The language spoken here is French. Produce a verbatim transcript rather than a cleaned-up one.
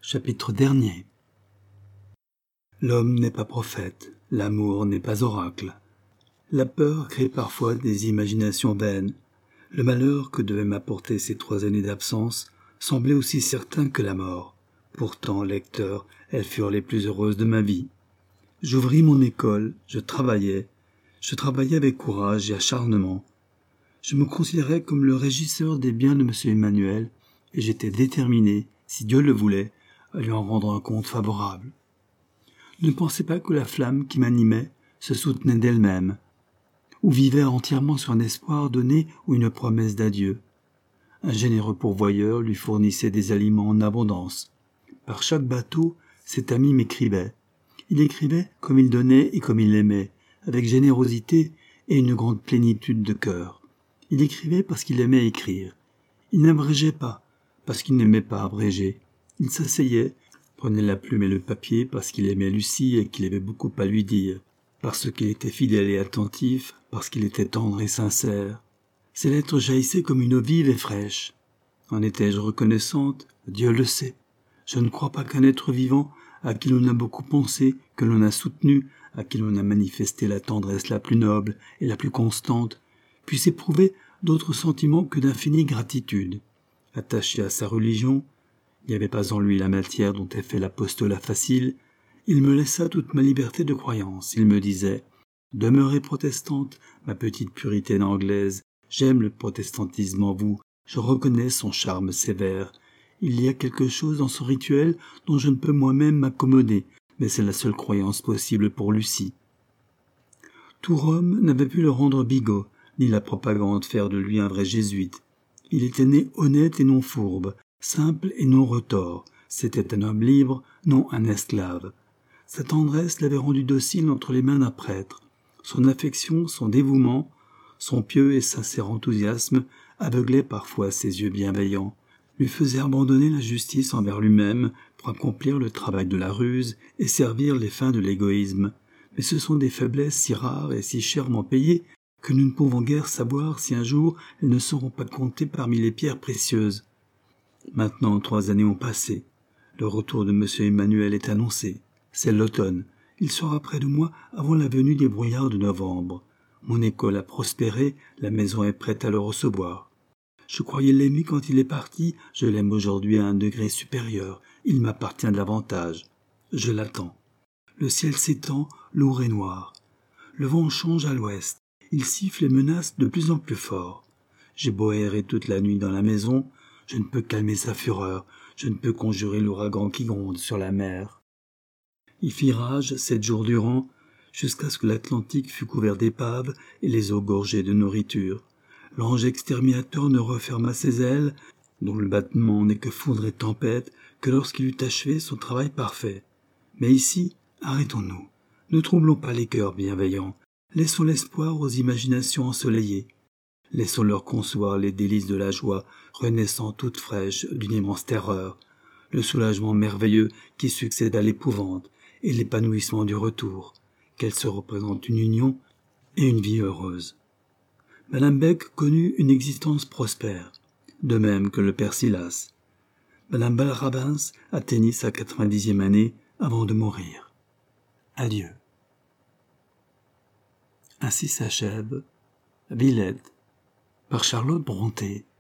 Chapitre dernier. L'homme n'est pas prophète, l'amour n'est pas oracle. La peur crée parfois des imaginations vaines. Le malheur que devaient m'apporter ces trois années d'absence semblait aussi certain que la mort. Pourtant, lecteur, elles furent les plus heureuses de ma vie. J'ouvris mon école, je travaillais. Je travaillais avec courage et acharnement. Je me considérais comme le régisseur des biens de M. Emmanuel, et j'étais déterminé, si Dieu le voulait, à lui en rendre un compte favorable. Ne pensez pas que la flamme qui m'animait se soutenait d'elle-même, ou vivait entièrement sur un espoir donné ou une promesse d'adieu. Un généreux pourvoyeur lui fournissait des aliments en abondance. Par chaque bateau, cet ami m'écrivait. Il écrivait comme il donnait et comme il aimait, avec générosité et une grande plénitude de cœur. Il écrivait parce qu'il aimait écrire. Il n'abrégeait pas, parce qu'il n'aimait pas abréger. Il s'asseyait, prenait la plume et le papier parce qu'il aimait Lucie et qu'il avait beaucoup à lui dire, parce qu'il était fidèle et attentif, parce qu'il était tendre et sincère. Ses lettres jaillissaient comme une eau vive et fraîche. En étais-je reconnaissante? Dieu le sait. Je ne crois pas qu'un être vivant, à qui l'on a beaucoup pensé, que l'on a soutenu, à qui l'on a manifesté la tendresse la plus noble et la plus constante, puisse éprouver d'autres sentiments que d'infinie gratitude. Attaché à sa religion, il n'y avait pas en lui la matière dont est fait l'apostolat facile. Il me laissa toute ma liberté de croyance. Il me disait « Demeurez protestante, ma petite puritaine anglaise. J'aime le protestantisme en vous. Je reconnais son charme sévère. Il y a quelque chose dans son rituel dont je ne peux moi-même m'accommoder, mais c'est la seule croyance possible pour Lucie. » Tout Rome n'avait pu le rendre bigot, ni la propagande faire de lui un vrai jésuite. Il était né honnête et non fourbe, simple et non retors. C'était un homme libre, non un esclave. Sa tendresse l'avait rendu docile entre les mains d'un prêtre. Son affection, son dévouement, son pieux et sincère enthousiasme aveuglaient parfois ses yeux bienveillants, lui faisaient abandonner la justice envers lui-même pour accomplir le travail de la ruse et servir les fins de l'égoïsme. Mais ce sont des faiblesses si rares et si chèrement payées que nous ne pouvons guère savoir si un jour elles ne seront pas comptées parmi les pierres précieuses. Maintenant, trois années ont passé. Le retour de M. Emmanuel est annoncé. C'est l'automne. Il sera près de moi avant la venue des brouillards de novembre. Mon école a prospéré, la maison est prête à le recevoir. Je croyais l'aimer quand il est parti, je l'aime aujourd'hui à un degré supérieur. Il m'appartient davantage. Je l'attends. Le ciel s'étend, lourd et noir. Le vent change à l'ouest. Il siffle et menace de plus en plus fort. J'ai beau errer toute la nuit dans la maison, je ne peux calmer sa fureur, je ne peux conjurer l'ouragan qui gronde sur la mer. Il fit rage sept jours durant, jusqu'à ce que l'Atlantique fût couvert d'épaves et les eaux gorgées de nourriture. L'ange exterminateur ne referma ses ailes, dont le battement n'est que foudre et tempête, que lorsqu'il eut achevé son travail parfait. Mais ici, arrêtons-nous. Ne troublons pas les cœurs bienveillants. Laissons l'espoir aux imaginations ensoleillées. Laissons-leur concevoir les délices de la joie, renaissant toute fraîche d'une immense terreur, le soulagement merveilleux qui succède à l'épouvante et l'épanouissement du retour, qu'elle se représente une union et une vie heureuse. Madame Beck connut une existence prospère, de même que le père Silas. Madame Balrabins atteignit sa quatre-vingt-dixième année avant de mourir. Adieu. Ainsi s'achève Villette par Charlotte Brontë.